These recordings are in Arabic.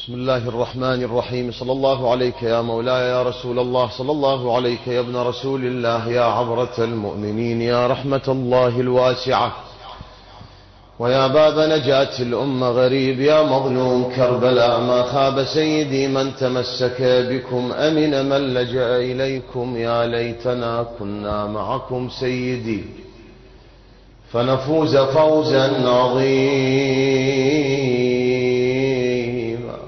بسم الله الرحمن الرحيم. صلى الله عليك يا مولاي يا رسول الله، صلى الله عليك يا ابن رسول الله، يا عبرة المؤمنين، يا رحمة الله الواسعة، ويا باب نجاة الأمة غريب، يا مظلوم كربلاء. ما خاب سيدي من تمسك بكم، أمن من لجأ إليكم. يا ليتنا كنا معكم سيدي فنفوز فوزا عظيما.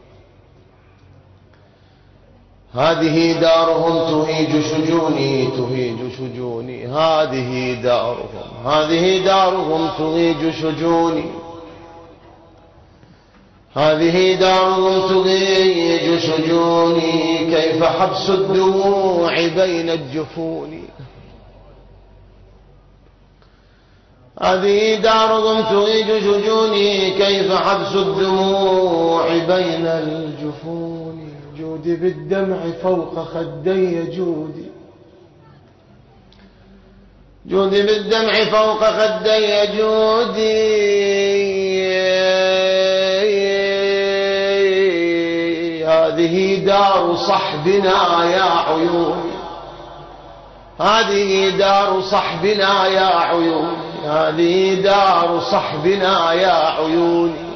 هذه دارهم تهيج شجوني، تهيج شجوني. هذه دارهم تهيج شجوني. هذه دارهم تهيج شجوني. كيف حبس الدموع بين الجفون. هذه دارهم تهيج شجوني. كيف حبس الدموع بين الجفون. جودي بالدمع فوق خدي جودي. جودي بالدمع فوق خدي جودي. هذه دار صحبنا يا عيوني. هذه دار صحبنا يا عيوني. هذه دار صحبنا يا عيوني.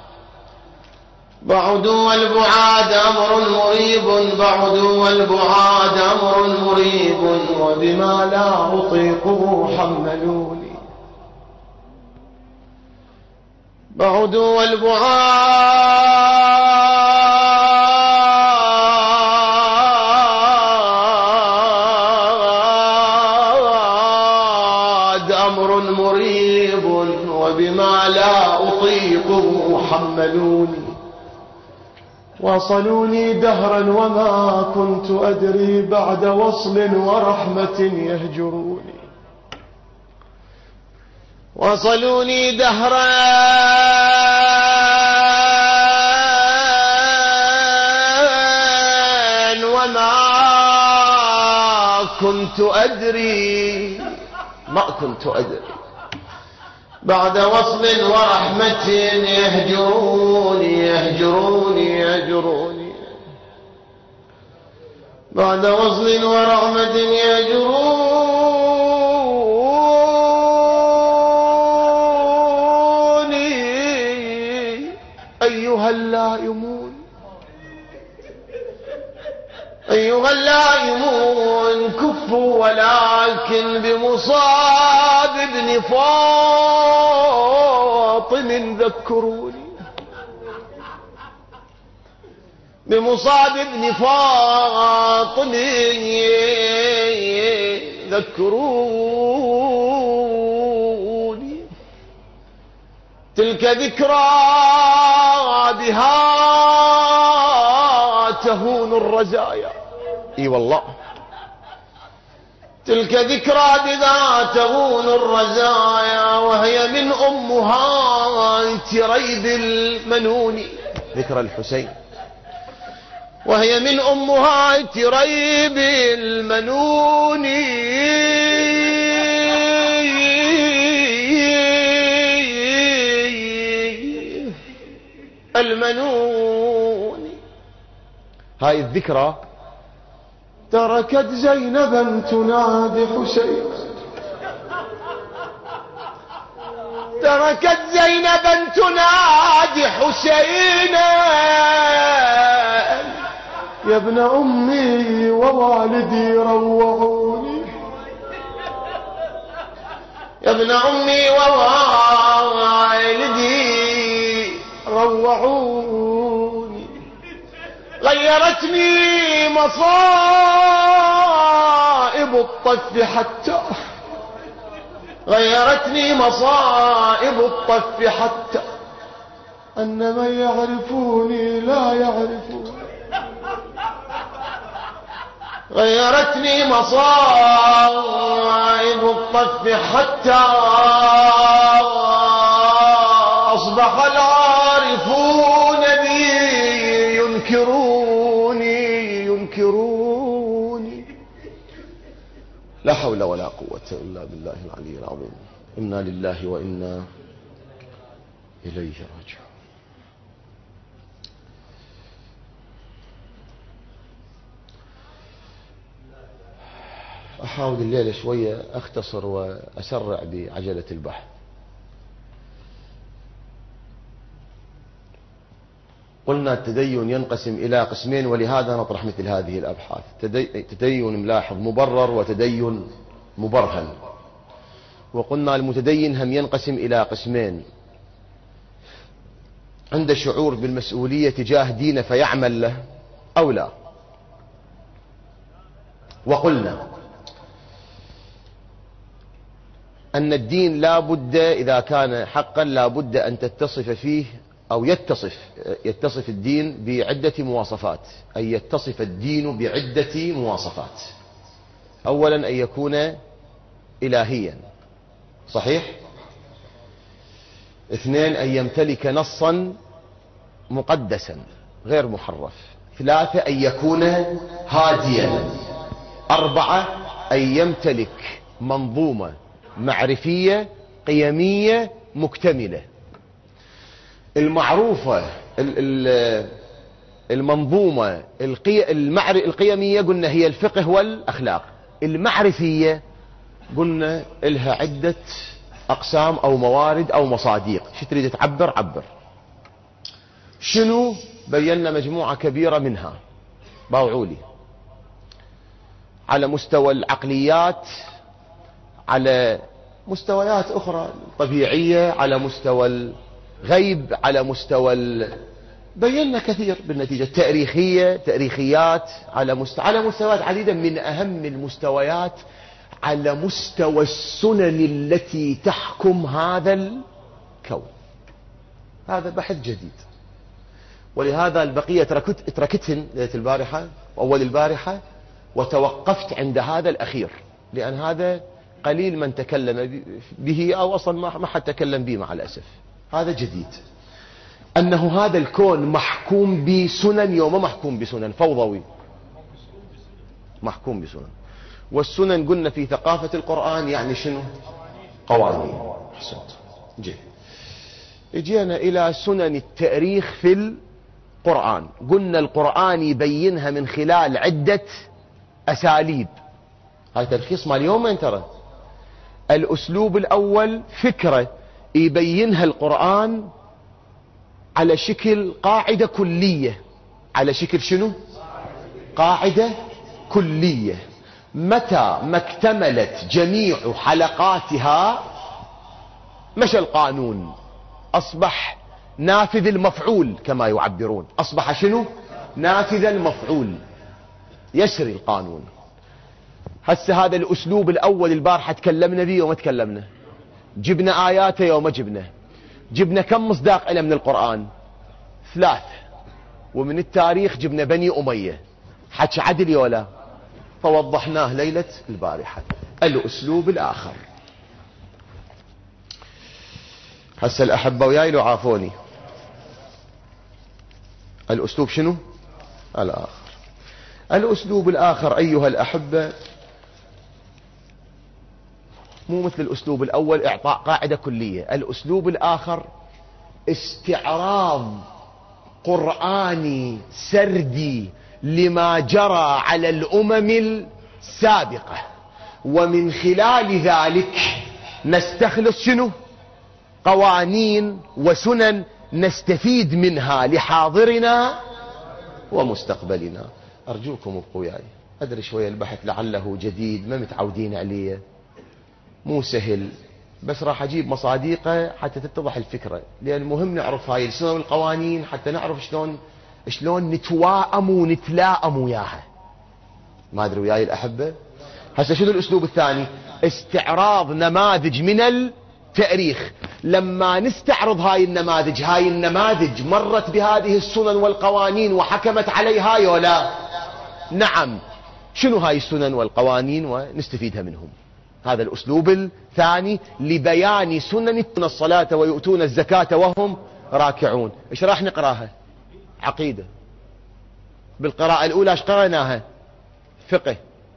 بعدوا والبعاد أمر مريب. بعدوا والبعاد أمر مريب. وبما لا أطيقه حملوني. بعدوا والبعاد أمر مريب. وبما لا أطيقه حملوني. وصلوني دهرا وما كنت أدري بعد وصل ورحمة يهجروني. وصلوني دهرا وما كنت أدري، ما كنت أدري بعد وصل ورحمة يهجروني. يهجروني يهجروني بعد وصل ورحمة يهجروني. أيها اللائمون، أيها اللائمون كفوا ولكن بمصاب ابن فاطم ذكروني. بمصاب ابن فاطم ذكروني. تلك ذكرى بها تهون الرزايا. اي والله، تلك ذكرى بذا تهون الرزايا. وهي من أمهات ريب المنون. ذكرى الحسين. وهي من أمهات ريب المنون. المنون. هاي الذكرى تركت زينبا تنادي حسين. تركت زينبا تنادي حسينا. يا ابن أمي ووالدي روعوني. يا ابن أمي ووالدي روعوني. غيرتني مصائب الطف حتى، غيرتني مصائب الطف حتى أن من يعرفوني لا يعرفوني. غيرتني مصائب الطف حتى أصبح العارفون بي ينكروني. لا حول ولا قوة إلا بالله العلي العظيم. إنا لله وإنا إليه راجعون. أحاول الليلة شوية أختصر وأسرع بعجلة البحث. قلنا التدين ينقسم إلى قسمين، ولهذا نطرح مثل هذه الأبحاث. تدين ملاحظ مبرر وتدين مبرهن. وقلنا المتدين هم ينقسم إلى قسمين: عند شعور بالمسؤولية تجاه دينه فيعمل له أو لا. وقلنا أن الدين لا بد إذا كان حقا لا بد أن تتصف فيه أو يتصف الدين بعدة مواصفات، أي يتصف الدين بعدة مواصفات. أولا أن يكون إلهيا، صحيح؟ اثنين أن يمتلك نصا مقدسا غير محرف. ثلاثة أن يكون هاديا. أربعة أن يمتلك منظومة معرفية قيمية مكتملة. المعروفة المنظومة القيمية قلنا هي الفقه والأخلاق. المعرفية قلنا لها عدة أقسام أو موارد أو مصادق. شو تريد تعبر؟ عبر. شنو؟ بينا مجموعة كبيرة منها، باوعولي، على مستوى العقليات، على مستويات أخرى طبيعية، على مستوى الغيب، على مستوى بينا كثير بالنتيجة. تاريخيات، على مستويات عديدة. من أهم المستويات على مستوى السنن التي تحكم هذا الكون. هذا بحث جديد، ولهذا البقية تركتهن ليلة البارحة وأول البارحة، وتوقفت عند هذا الأخير، لأن هذا قليل من تكلم به، أو أصلا ما حد تكلم به مع الأسف. هذا جديد، أنه هذا الكون محكوم بسنن، يوم محكوم بسنن فوضوي، محكوم بسنن. والسنن قلنا في ثقافة القرآن يعني شنو؟ قوانين. حسنت. اجينا إلى سنن التاريخ في القرآن. قلنا القرآن يبينها من خلال عدة أساليب. هاي تلخيص مال يومين ترى. الأسلوب الأول فكرة يبينها القرآن على شكل قاعدة كلية. على شكل شنو؟ قاعدة كلية. متى ما اكتملت جميع حلقاتها مشى القانون، أصبح نافذ المفعول كما يعبرون. أصبح شنو؟ نافذ المفعول، يسري القانون. هسه هذا الأسلوب الأول البارحة تكلمنا به وما تكلمنا. جبنا آياته يوم جبنا كم مصداق إلى من القرآن؟ 3. ومن التاريخ جبنا بني أمية. حكي عدل ولا؟ فوضحناه ليلة البارحة. الأسلوب الآخر. هسه الأحبة وياي لو عافوني. الأسلوب شنو؟ الآخر. الأسلوب الآخر أيها الأحبة مو مثل الأسلوب الأول إعطاء قاعدة كلية. الأسلوب الآخر استعراض قرآني سردي لما جرى على الأمم السابقة، ومن خلال ذلك نستخلص شنو؟ قوانين وسنن نستفيد منها لحاضرنا ومستقبلنا. أرجوكم ابقوا وياي. أدري شوية البحث لعله جديد، ما متعودين عليه، مو سهل، بس راح أجيب مصادقه حتى تتضح الفكرة، لأن مهم نعرف هاي السنن والقوانين حتى نعرف شلون نتواءم ونتلاءم وياها. ما أدري وياي الأحبة. هسه شنو الأسلوب الثاني؟ استعراض نماذج من التاريخ. لما نستعرض هاي النماذج مرت بهذه السنن والقوانين وحكمت عليها ولا؟ نعم. شنو هاي السنن والقوانين ونستفيدها منهم. هذا الأسلوب الثاني لبيان سنن الصلاة ويؤتون الزكاة وهم راكعون. ايش راح نقراها؟ عقيدة. بالقراءة الأولى ايش قرأناها؟ فقه.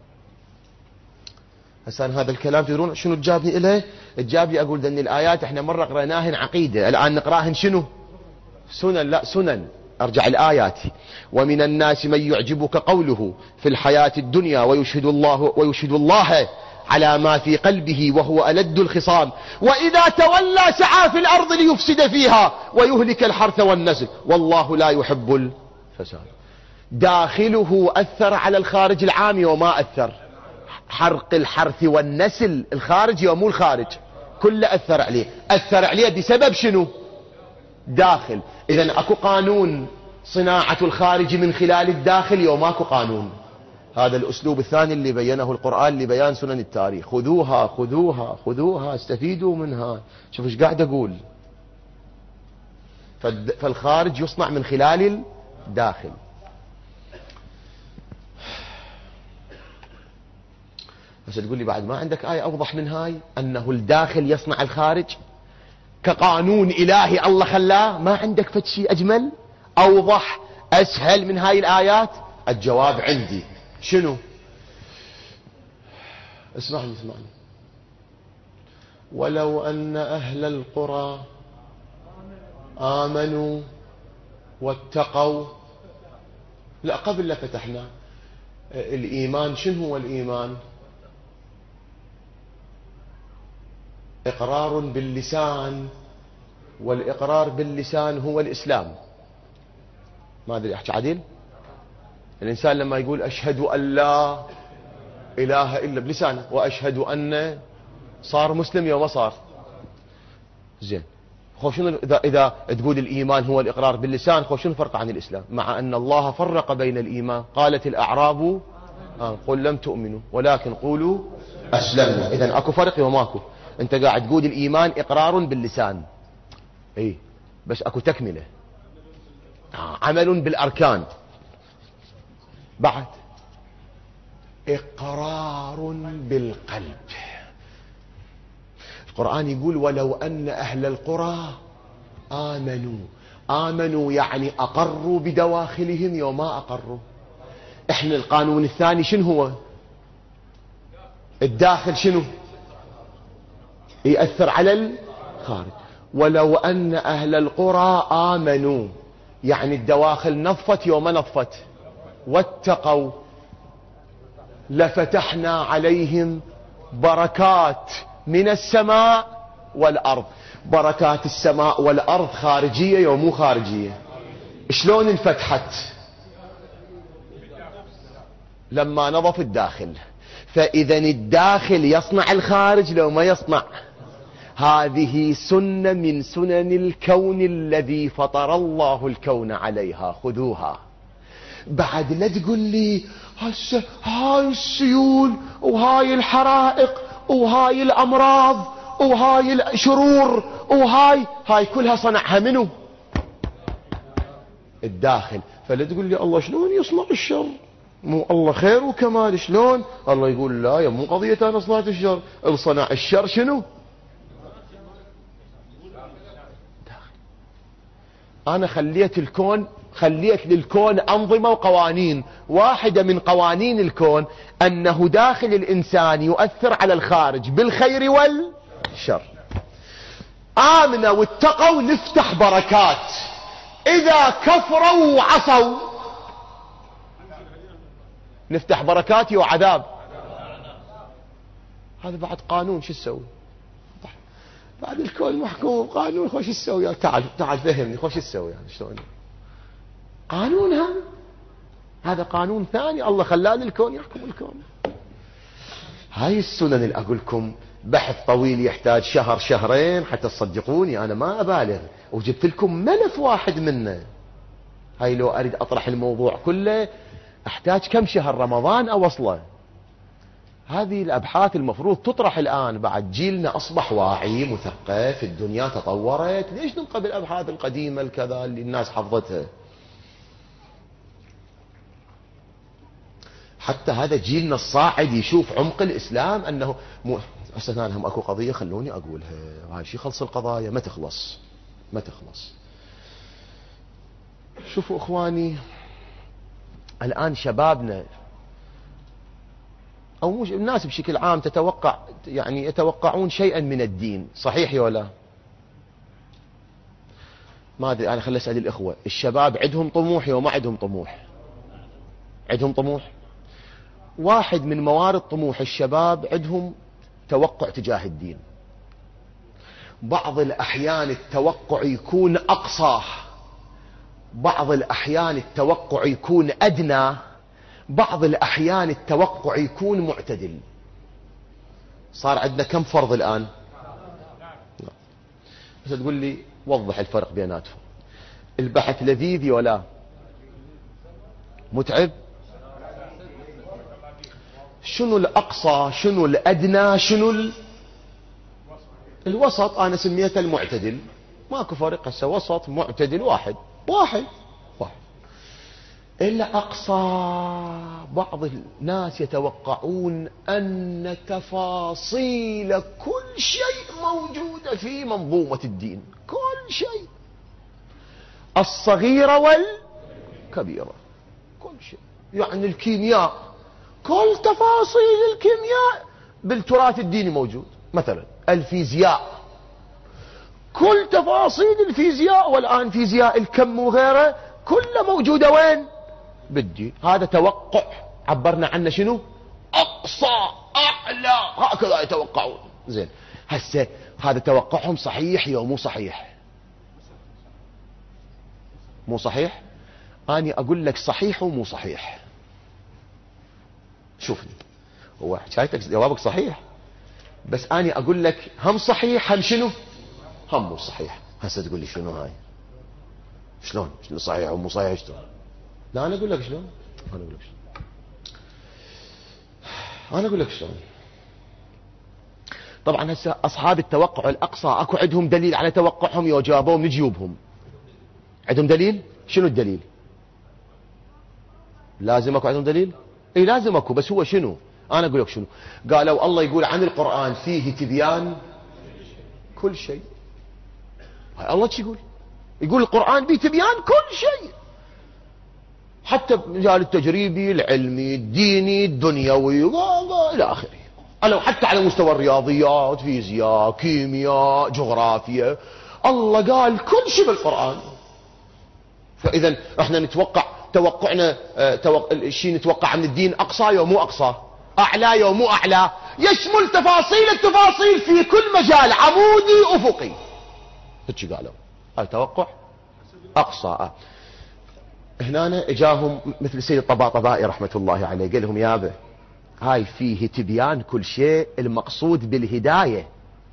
هسه هذا الكلام تدرون شنو تجابني إليه؟ تجابني أقول أن الآيات احنا مرة قرأناهن عقيدة، الآن نقراهن شنو؟ سنن. لا، سنن. أرجع الآيات. ومن الناس من يعجبك قوله في الحياة الدنيا ويشهد الله على ما في قلبه وهو ألد الخصام وإذا تولى سعى في الأرض ليفسد فيها ويهلك الحرث والنسل والله لا يحب الفساد. داخله أثر على الخارج العام وما أثر. حرق الحرث والنسل الخارج ومو الخارج كله أثر عليه. أثر عليه بسبب شنو؟ داخل. إذن أكو قانون صناعة الخارج من خلال الداخل وماكو قانون. هذا الأسلوب الثاني اللي بينه القرآن لبيان سنن التاريخ. خذوها خذوها خذوها استفيدوا منها. شوف ايش قاعد أقول. فالخارج يصنع من خلال الداخل. بس تقول لي بعد ما عندك آية أوضح من هاي أنه الداخل يصنع الخارج كقانون إلهي الله خلاه؟ ما عندك فد شيء أجمل أوضح أسهل من هاي الآيات؟ الجواب عندي. شنو؟ اسمعني ولو أن أهل القرى آمنوا واتقوا. لا قبل لا فتحنا الإيمان. شنو هو الإيمان؟ إقرار باللسان، والإقرار باللسان هو الإسلام. ما أدري أحكي عدل. الإنسان لما يقول أشهد أن لا إله إلا بلسانه وأشهد أن صار مسلم يوم صار زين. خوف شنو إذا تقول الإيمان هو الإقرار باللسان؟ خوف شنو فرق عن الإسلام؟ مع أن الله فرق بين الإيمان. قالت الأعراب قل لم تؤمنوا ولكن قولوا أسلمنا. إذن أكو فرق وماكو. أنت قاعد تقول الإيمان إقرار باللسان إيه بس أكو تكملة عمل بالأركان. بعد إقرار بالقلب. القرآن يقول ولو أن أهل القرى آمنوا يعني أقروا بدواخلهم يوما أقروا. إحنا القانون الثاني شنو هو؟ الداخل شنو؟ يأثر على الخارج. ولو أن أهل القرى آمنوا يعني الدواخل نظفت يوم نظفت واتقوا لفتحنا عليهم بركات من السماء والأرض. بركات السماء والأرض خارجية ومو خارجية؟ شلون انفتحت؟ لما نظف الداخل. فإذا الداخل يصنع الخارج لو ما يصنع. هذه سنة من سنن الكون الذي فطر الله الكون عليها. خذوها. بعد لا تقول لي هسه هاي السيول وهاي الحرائق وهاي الأمراض وهاي الشرور وهاي كلها صنعها منو؟ الداخل. فلا تقول لي الله شلون يصنع الشر؟ مو الله خير وكمال شلون؟ الله يقول لا يا مو قضية أنا صنعت الشر. الصنع الشر شنو؟ أنا خليت للكون أنظمة وقوانين. واحدة من قوانين الكون أنه داخل الإنسان يؤثر على الخارج بالخير والشر. آمنوا واتقوا نفتح بركات. إذا كفروا وعصوا نفتح بركات وعذاب. هذا بعد قانون. شو تسوي بعد الكون محكوم قانون؟ خوش تسوي؟ تعال فهمني. خوش تسوي يعني شلون قانون؟ هذا قانون ثاني. الله خلاني الكون يحكم الكون. هاي السنن اللي أقول لكم بحث طويل يحتاج شهر شهرين حتى تصدقوني. أنا ما أبالغ وجبت لكم ملف واحد منه. هاي لو أريد أطرح الموضوع كله أحتاج كم شهر رمضان أوصله. هذه الأبحاث المفروض تطرح الآن. بعد جيلنا أصبح واعي مثقف. الدنيا تطورت. ليش نبقى بالأبحاث القديمة الكذا اللي الناس حفظتها؟ حتى هذا جيلنا الصاعد يشوف عمق الإسلام أنه هسه هم أكو قضية خلوني أقولها. هاي شي خلص القضايا ما تخلص. شوفوا إخواني الآن شبابنا أو مش الناس بشكل عام تتوقع يعني يتوقعون شيئا من الدين. صحيح ولا ما أدري، أنا خلي أسأل الإخوة، الشباب عندهم طموح وما عندهم طموح؟ عندهم طموح. واحد من موارد طموح الشباب عندهم توقع تجاه الدين. بعض الأحيان التوقع يكون أقصى، بعض الأحيان التوقع يكون أدنى، بعض الأحيان التوقع يكون معتدل. صار عندنا كم فرض الآن؟ بس تقول لي وضح الفرق بيناتهم. البحث لذيذ ولا متعب؟ شنو الأقصى، شنو الأدنى، شنو الوسط؟ أنا سميته المعتدل. ماكو فرق هسه، وسط معتدل، واحد. إلا أقصى. بعض الناس يتوقعون أن تفاصيل كل شيء موجودة في منظومة الدين، كل شيء، الصغيرة والكبيرة، كل شيء. يعني الكيمياء، كل تفاصيل الكيمياء بالتراث الديني موجود. مثلا الفيزياء، كل تفاصيل الفيزياء، والآن فيزياء الكم وغيره كلها موجودة وين؟ بالدين. هذا توقع عبرنا عنه شنو؟ أقصى، أعلى، هكذا يتوقعون. زين، هسه هذا توقعهم صحيح يا مو صحيح؟ مو صحيح. أنا أقول لك صحيح ومو صحيح. شوفني، هو حكايتك جوابك صحيح، بس أنا أقول لك هم صحيح هم شنو؟ هم مو صحيح. هسه تقول لي شنو هاي؟ شلون صحيح ومو صحيح شلون؟ لا أنا أقول لك شلون. أنا أقول لك شلون. طبعا هسه أصحاب التوقع الأقصى أكو عندهم دليل على توقعهم يجاوبون من جيوبهم؟ عندهم دليل؟ شنو الدليل؟ لازم أكو عندهم دليل؟ اي لازم أكو، بس هو شنو؟ أنا أقول لك شنو. قالوا الله يقول عن القرآن فيه تبيان كل شيء. الله شو يقول؟ يقول القرآن فيه تبيان كل شيء، حتى مجال التجريبي، العلمي، الديني، الدنيوي، إلى آخره. أنا حتى على مستوى الرياضيات، فيزياء، كيمياء، جغرافيا، الله قال كل شيء بالقرآن. فإذا احنا نتوقع، توقعنا الشيء نتوقع من الدين أقصى يوم مو أقصى، أعلى يوم مو أعلى، يشمل تفاصيل التفاصيل في كل مجال، عمودي أفقي. هيك قالوا هاي توقع أقصى. هنا اجاهم مثل السيد الطباطبائي رحمة الله عليه، قال لهم يابا هاي فيه تبيان كل شيء، المقصود بالهداية،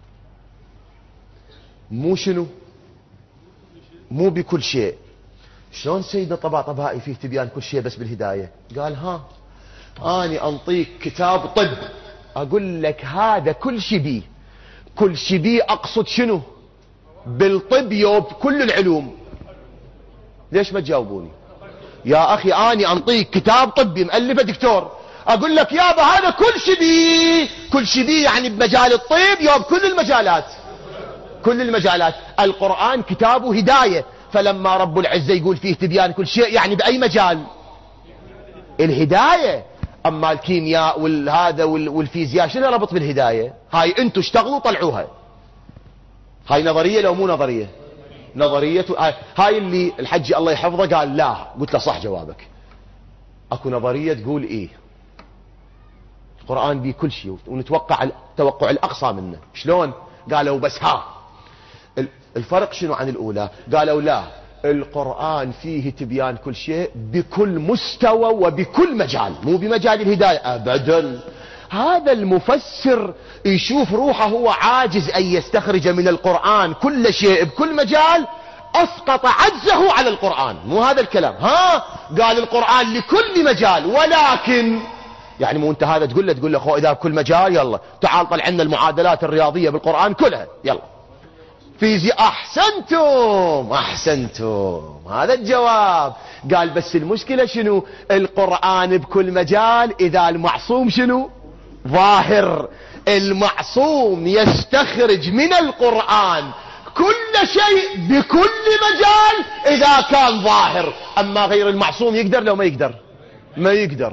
مو شنو؟ مو بكل شيء. شلون سيدنا طباطبائي فيه تبيان كل شيء بس بالهداية؟ قال ها أنا أنطيك كتاب طب أقول لك هذا كل شيء بيه، كل شيء بيه أقصد شنو؟ بالطب يوب كل العلوم. ليش ما تجاوبوني يا أخي؟ أنا أنطيك كتاب طبي مؤلفه دكتور، أقول لك يابا هذا كل شيء بيه، كل شيء بيه يعني بمجال الطب يوب كل المجالات، كل المجالات. القرآن كتابه هداية، فلما رب العزة يقول فيه تبيان كل شيء يعني بأي مجال؟ الهداية. أما الكيمياء والهذا والفيزياء شنو ربط بالهداية؟ هاي انتوا اشتغلوا طلعوها. هاي نظرية لو مو نظرية؟ نظرية. هاي اللي الحج الله يحفظه قال لا، قلت له صح جوابك. اكو نظرية تقول ايه القرآن بيه كل شيء ونتوقع التوقع الأقصى منه. شلون؟ قالوا بس ها الفرق شنو عن الأولى؟ قالوا لا، القرآن فيه تبيان كل شيء بكل مستوى وبكل مجال، مو بمجال الهداية أبدا. هذا المفسر يشوف روحه هو عاجز أن يستخرج من القرآن كل شيء بكل مجال، أسقط عجزه على القرآن. مو هذا الكلام. ها قال القرآن لكل مجال، ولكن يعني مو انت هذا تقول له خو إذا بكل مجال يلا تعال طلع لنا المعادلات الرياضية بالقرآن كلها يلا فيزياء. أحسنتم هذا الجواب. قال بس المشكلة شنو؟ القرآن بكل مجال إذا المعصوم شنو؟ ظاهر. المعصوم يستخرج من القرآن كل شيء بكل مجال إذا كان ظاهر. أما غير المعصوم يقدر لو ما يقدر؟ ما يقدر.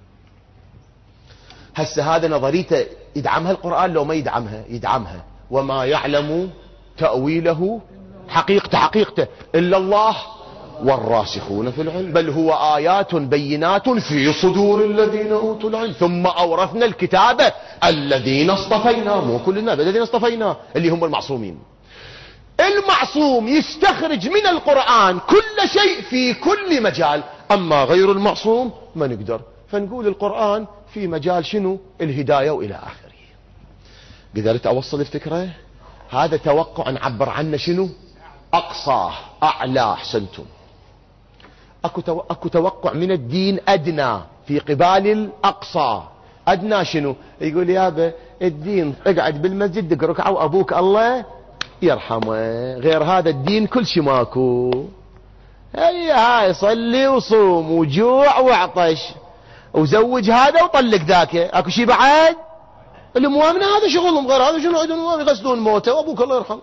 هسه هذا نظريته يدعمها القرآن لو ما يدعمها؟ يدعمها. وما يعلم تأويله حقيقته إلا الله والراسخون في العلم، بل هو آيات بينات في صدور الذين أوتوا العلم ثم أورثنا الكتاب الذين اصطفينا، مو كل الناس، الذين اصطفينا اللي هم المعصومين. المعصوم يستخرج من القرآن كل شيء في كل مجال، أما غير المعصوم ما نقدر. فنقول القرآن في مجال شنو؟ الهداية وإلى آخره. قدرت أوصل الفكرة؟ هذا توقع نعبر عنه شنو؟ أقصاه، أعلى. أحسنتم. أكو توقع من الدين أدنى في قبال الأقصى. أدنى شنو؟ يقول يابا الدين اقعد بالمسجد دق ركعة وأبوك الله يرحمه، غير هذا الدين كل شي ماكو. هاي صلي وصوم وجوع وعطش وزوج هذا وطلق ذاك، اكو شي بعد؟ المؤمنة هذا شغلهم، غير هذا شنو عندهم؟ يغسلون موته وابوك الله يرحمه.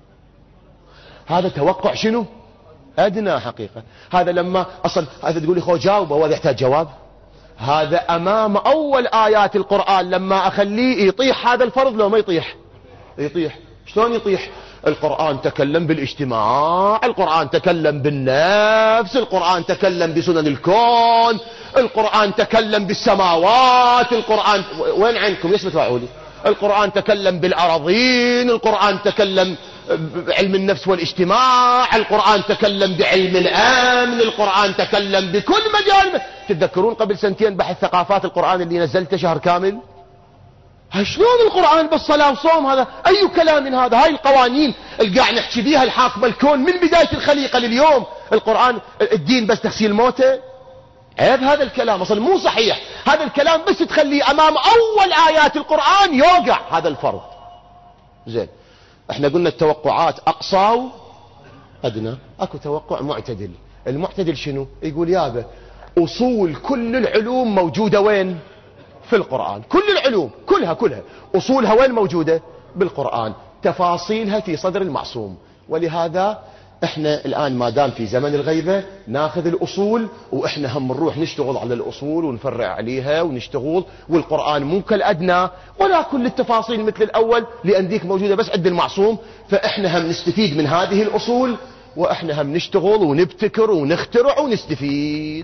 هذا توقع شنو؟ أدنى حقيقة. هذا لما أصلا هذا تقول لي خو جاوبه، وهذا يحتاج جواب. هذا أمام أول آيات القرآن لما أخليه يطيح هذا الفرض لو ما يطيح؟ يطيح. شلون يطيح؟ القرآن تكلم بالاجتماع، القرآن تكلم بالنفس، القرآن تكلم بسنن الكون، القرآن تكلم بالسماوات، القرآن وين عندكم ليش بتراعوا لي؟ القرآن تكلم بالأراضين، القرآن تكلم بعلم النفس والاجتماع، القرآن تكلم بعلم الأمن، القرآن تكلم بكل مجال. تتذكرون قبل سنتين بحث ثقافات القرآن اللي نزلته شهر كامل؟ شلون القرآن بالصلاة وصوم؟ هذا أي كلام من هذا؟ هاي القوانين اللي قاعد نحكي بيها الحاكمة الكون من بداية الخليقة لليوم. القرآن الدين بس تغسيل موته؟ عيب هذا الكلام، أصلا مو صحيح. هذا الكلام بس تخليه أمام أول آيات القرآن يوقع هذا الفرض. زين، احنا قلنا التوقعات أقصى وأدنى. أكو توقع معتدل. المعتدل شنو؟ يقول يابا أصول كل العلوم موجودة وين؟ في القرآن. كل العلوم كلها أصولها وين موجودة؟ بالقرآن. تفاصيلها في صدر المعصوم. ولهذا احنا الآن ما دام في زمن الغيبة ناخذ الأصول، واحنا هم نروح نشتغل على الأصول ونفرع عليها ونشتغل. والقرآن مو كالأدنى ولا كل التفاصيل مثل الأول، لأن ديك موجودة بس عند المعصوم. فاحنا هم نستفيد من هذه الأصول، واحنا هم نشتغل ونبتكر ونخترع ونستفيد.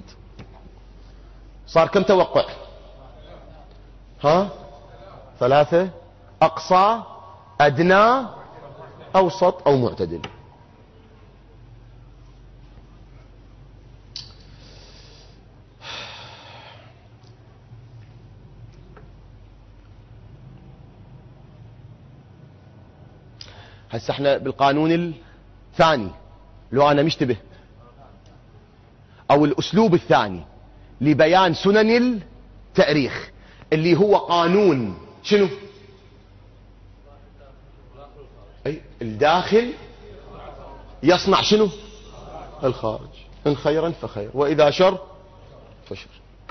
صار كم توقع؟ ها؟ 3. أقصى، أدنى، أوسط أو معتدل. هسه احنا بالقانون الثاني، لو انا مشتبه، او الاسلوب الثاني لبيان سنن التاريخ، اللي هو قانون شنو؟ اي الداخل يصنع شنو؟ الخارج. ان خيرا فخير، واذا شر فشر.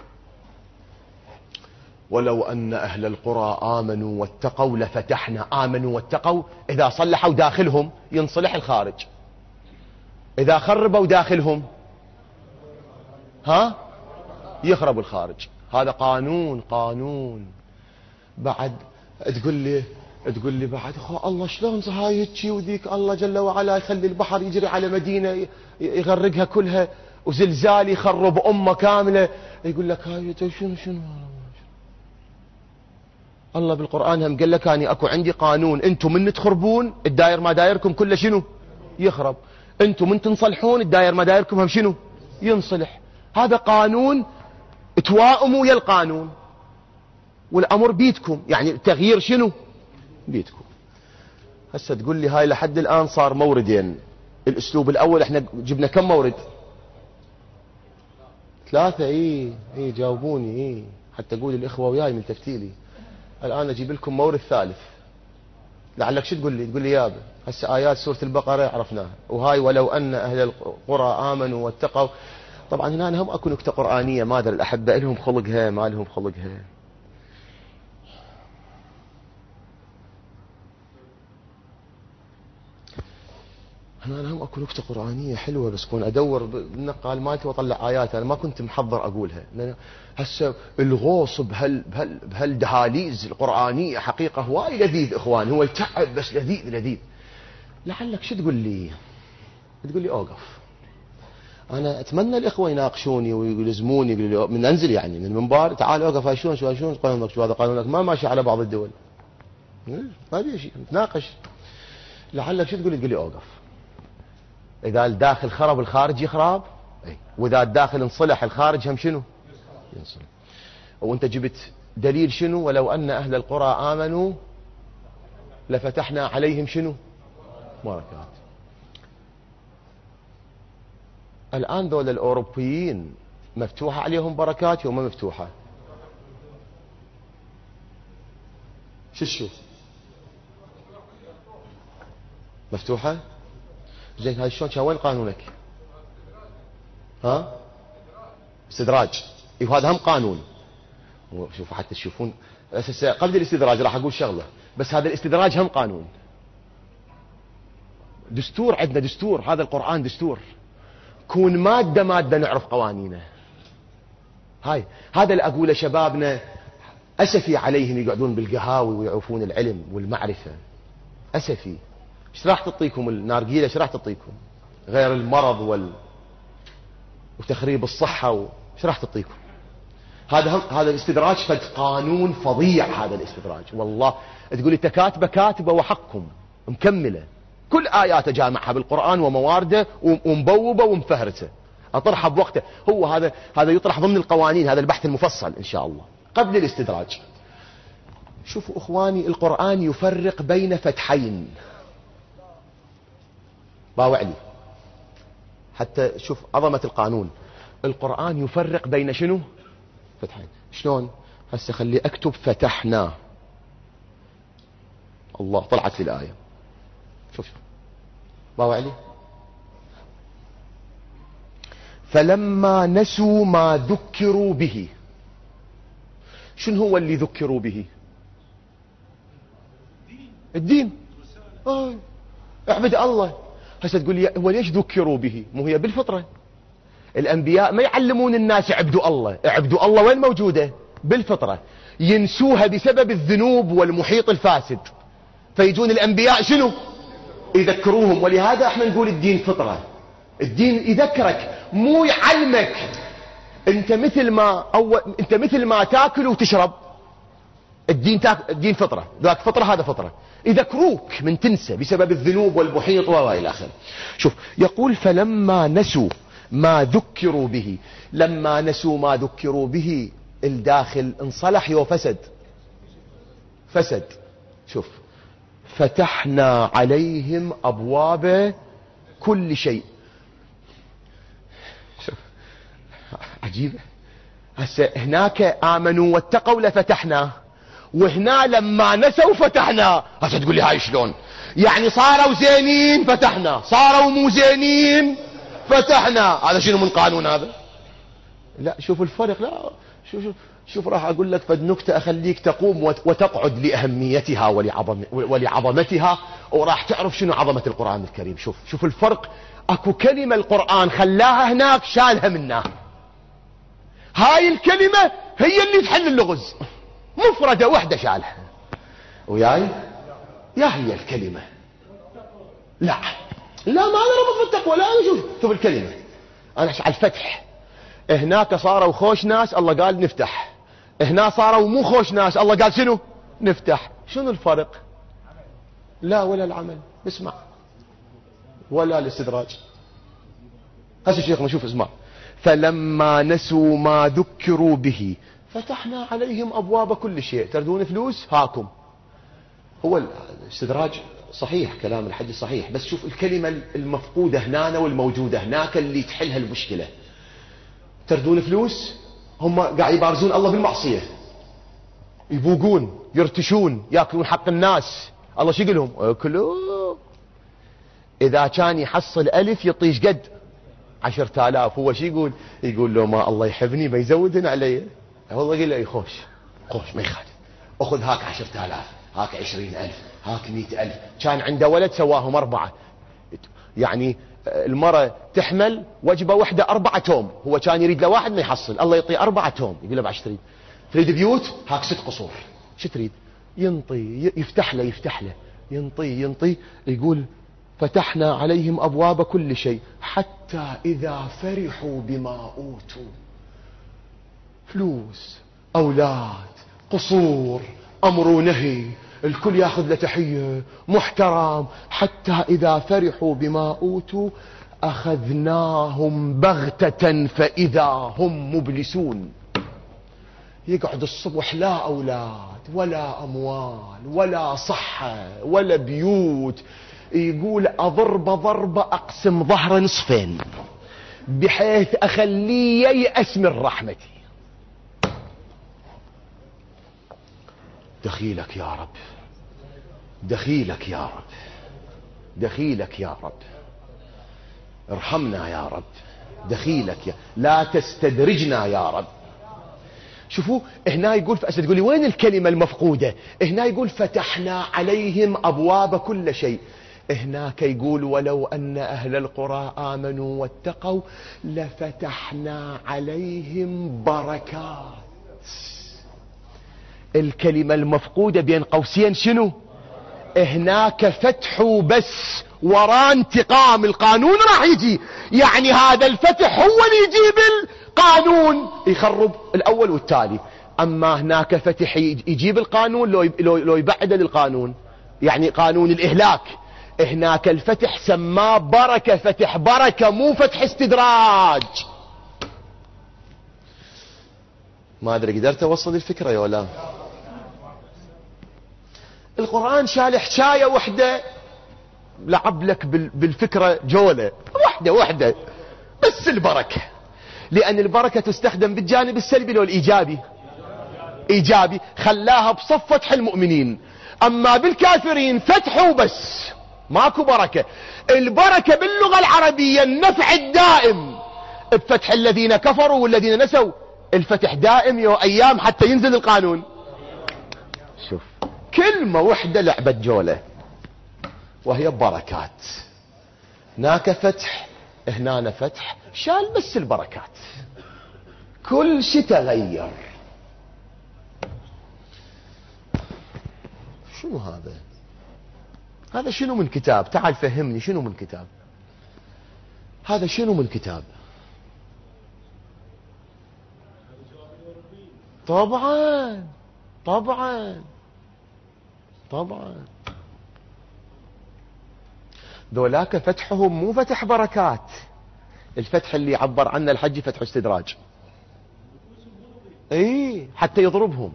ولو أن أهل القرى آمنوا واتقوا لفتحنا. آمنوا واتقوا، إذا صلحوا داخلهم ينصلح الخارج، إذا خربوا داخلهم يخرب الخارج. هذا قانون. بعد تقول لي بعد خو الله شلون هاي وذيك الله جل وعلا يخلي البحر يجري على مدينة يغرقها كلها، وزلزال يخرب أمة كاملة. يقول لك هاي شنو الله بالقرآن هم قال لك أني أكو عندي قانون، أنتم من تخربون الداير ما دايركم كله شنو؟ يخرب. أنتم من تنصلحون الداير ما دايركم هم شنو؟ ينصلح. هذا قانون، توائموا ويا القانون، والأمر بيدكم، يعني التغيير شنو؟ بيدكم. هسه تقول لي هاي لحد الآن صار موردين. الأسلوب الأول احنا جبنا كم مورد؟ 3. اي جاوبوني حتى أقول الإخوة وياي من تفتيلي. الآن أجيب لكم مورد ثالث. لعلك شو تقول لي؟ تقول لي يابا هسه آيات سورة البقرة عرفناها، وهاي ولو أن أهل القرى آمنوا واتقوا. طبعا هنا هم أكو نكتة قرآنية ما أدري الأحبة لهم خلقها ما لهم خلقها. أنا هم أكو نكتة قرآنية حلوة، بس كون أدور بالنقال مالتي وأطلع آيات أنا ما كنت محضر أقولها. هسه الغوص بهالدهاليز القرآنية حقيقة هواي لذيذ إخوان، هو يتعب بس لذيذ. لعلك شو تقول لي؟ تقول لي أوقف. أنا أتمنى الإخوة يناقشوني ويلزموني، يقولوا لي من أنزل يعني من المنبر تعال أوقف، شلون قانونك، شو هذا قانونك ما ماشي على بعض الدول، ما في شيء نتناقش. لعلك شو تقول لي؟ تقول لي أوقف. إذا الداخل خرب الخارج يخرب، وإذا الداخل انصلح الخارج هم شنو ينصلح. وأنت جبت دليل شنو؟ ولو أن أهل القرى آمنوا لفتحنا عليهم شنو بركات. الآن دول الأوروبيين مفتوحة عليهم بركات وما مفتوحة؟ شو مفتوحة؟ زين هاي شلون؟ وين قانونك؟ ها استدراج. وهذا هم قانون. شوفوا حتى تشوفون قبل الاستدراج راح اقول شغله، بس هذا الاستدراج هم قانون. دستور، عندنا دستور، هذا القرآن دستور. كون مادة نعرف قوانينه. هذا اللي اقوله شبابنا اسفي عليهم يقعدون بالقهاوي ويعوفون العلم والمعرفة. اسفي. ايش راح تعطيكم النارجيلة؟ ايش راح تعطيكم غير المرض وتخريب الصحة ايش راح تعطيكم؟ هذا الاستدراج فد قانون فظيع. هذا الاستدراج والله تقول لي تكاتبه كاتبه وحقكم مكمله، كل اياته جامعها بالقرآن وموارده ومبوبه ومفهرته اطرحها بوقته. هو هذا يطرح ضمن القوانين، هذا البحث المفصل ان شاء الله قبل الاستدراج. شوفوا اخواني، القرآن يفرق بين فتحين. باوعلي حتى شوف عظمة القانون. القرآن يفرق بين شنو؟ فتحين. شلون؟ هسه خلي اكتب فتحنا. الله طلعت لي الآية. شوف باوعلي. فلما نسوا ما ذكروا به. شنو هو اللي ذكروا به؟ الدين. اعبد الله. هسه تقول لي هو ليش ذكروا به؟ مو هي بالفطرة. الأنبياء ما يعلمون الناس اعبدوا الله. اعبدوا الله وين موجودة؟ بالفطرة. ينسوها بسبب الذنوب والمحيط الفاسد، فيجون الأنبياء شنو؟ يذكروهم. ولهذا احنا نقول الدين فطرة. الدين يذكرك مو يعلمك. انت مثل ما تاكل وتشرب. الدين فطرة. ذاك فطرة، هذا فطرة. يذكروك من تنسى بسبب الذنوب والمحيط والى اخره. شوف يقول فلما نسوا ما ذكروا به. لما نسوا ما ذكروا به الداخل انصلح وفسد. فسد. شوف فتحنا عليهم أبواب كل شيء. شوف عجيبة. هسه هناك آمنوا واتقوا لفتحنا، وهنا لما نسوا فتحنا. هسه تقول لي هاي شلون؟ يعني صاروا زينين فتحنا، صاروا مو زينين فتحنا. هذا شنو من قانون هذا؟ لا شوف الفرق. لا شوف راح اقول لك فد نكتة اخليك تقوم وتقعد لأهميتها ولعظمتها، وراح تعرف شنو عظمة القرآن الكريم. شوف الفرق. اكو كلمة القرآن خلاها هناك شالها منا. هاي الكلمة هي اللي تحل اللغز. مفردة واحدة شالها وياي. يا هي الكلمة. لا ما انا ربط بالتقوى. لا شوف الكلمة. انا على الفتح. هناك صاروا خوش ناس الله قال نفتح. هنا صاروا مو خوش ناس الله قال شنو؟ نفتح. شنو الفرق؟ لا ولا العمل. اسمع. ولا الاستدراج. هسه شيخنا شوف اسمع. فلما نسوا ما ذكروا به فتحنا عليهم أبواب كل شيء. تردون فلوس؟ هاكم. هو الاستدراج صحيح، كلام الحج صحيح، بس شوف الكلمة المفقودة هنا والموجودة هناك اللي تحلها المشكلة. تردون فلوس؟ هم قاعد يبارزون الله بالمعصية، يبوقون، يرتشون، ياكلون حق الناس. الله شو يقول لهم؟ اكلوا. اذا كان يحصل 1000 يطيش قد 10,000. هو شو يقول؟ يقول له ما الله يحبني ما يزودن علي. والله يقول له خوش ما يخالف، اخذ هاك 10,000، هاك 20,000، هاك 100,000. كان عنده ولد سواهم 4. يعني المرأة تحمل وجبة واحدة 4 توم، هو كان يريد له واحد ما يحصل، الله يعطيه 4 توم. يقول له بعد تريد؟ تريد بيوت؟ هاك 6 قصور. شو تريد؟ ينطي، يفتح له، ينطي. يقول فتحنا عليهم أبواب كل شيء حتى إذا فرحوا بما أوتوا، فلوس، أولاد، قصور، أمر ونهي، الكل ياخذ له تحية، محترم، حتى إذا فرحوا بما أوتوا أخذناهم بغتة فإذا هم مبلسون. يقعد الصبح لا أولاد ولا أموال ولا صحة ولا بيوت، يقول أضرب ضربة أقسم ظهر نصفين بحيث أخليه ييأس من رحمتي. دخيلك يا رب، دخيلك يا رب، دخيلك يا رب، ارحمنا يا رب، دخيلك لا تستدرجنا يا رب. شوفوا هنا يقول، فأسد تقول لي وين الكلمة المفقودة؟ هنا يقول فتحنا عليهم أبواب كل شيء، هناك يقول ولو أن أهل القرى آمنوا واتقوا لفتحنا عليهم بركات. الكلمة المفقودة بين قوسين شنو؟ هناك فتح بس وراء انتقام، القانون راح يجي، يعني هذا الفتح هو اللي يجيب القانون يخرب الأول والتالي. أما هناك فتح يجيب القانون لو يبعد للقانون، يعني قانون الإهلاك. هناك الفتح سماه بركة، فتح بركة مو فتح استدراج. ما أدري قدرت أوصل الفكرة يا ولا؟ القرآن شال حكاية وحدة لعب لك بالفكرة جولة وحدة بس البركة، لأن البركة تستخدم بالجانب السلبي لو الإيجابي إيجابي، خلاها بصف فتح المؤمنين. أما بالكافرين فتحوا بس ماكو بركة. البركة باللغة العربية النفع الدائم، بفتح الذين كفروا والذين نسوا الفتح دائم يو أيام حتى ينزل القانون. شوف كلمة وحدة لعبة جولة وهي بركات. هناك فتح هنا فتح، شال بس البركات، كل شيء تغير. شنو هذا؟ هذا شنو من كتاب؟ تعال فهمني شنو من كتاب هذا؟ شنو من كتاب؟ طبعا طبعا طبعا ذولاك فتحهم مو فتح بركات، الفتح اللي عبر عنه الحج فتح استدراج. اي حتى يضربهم،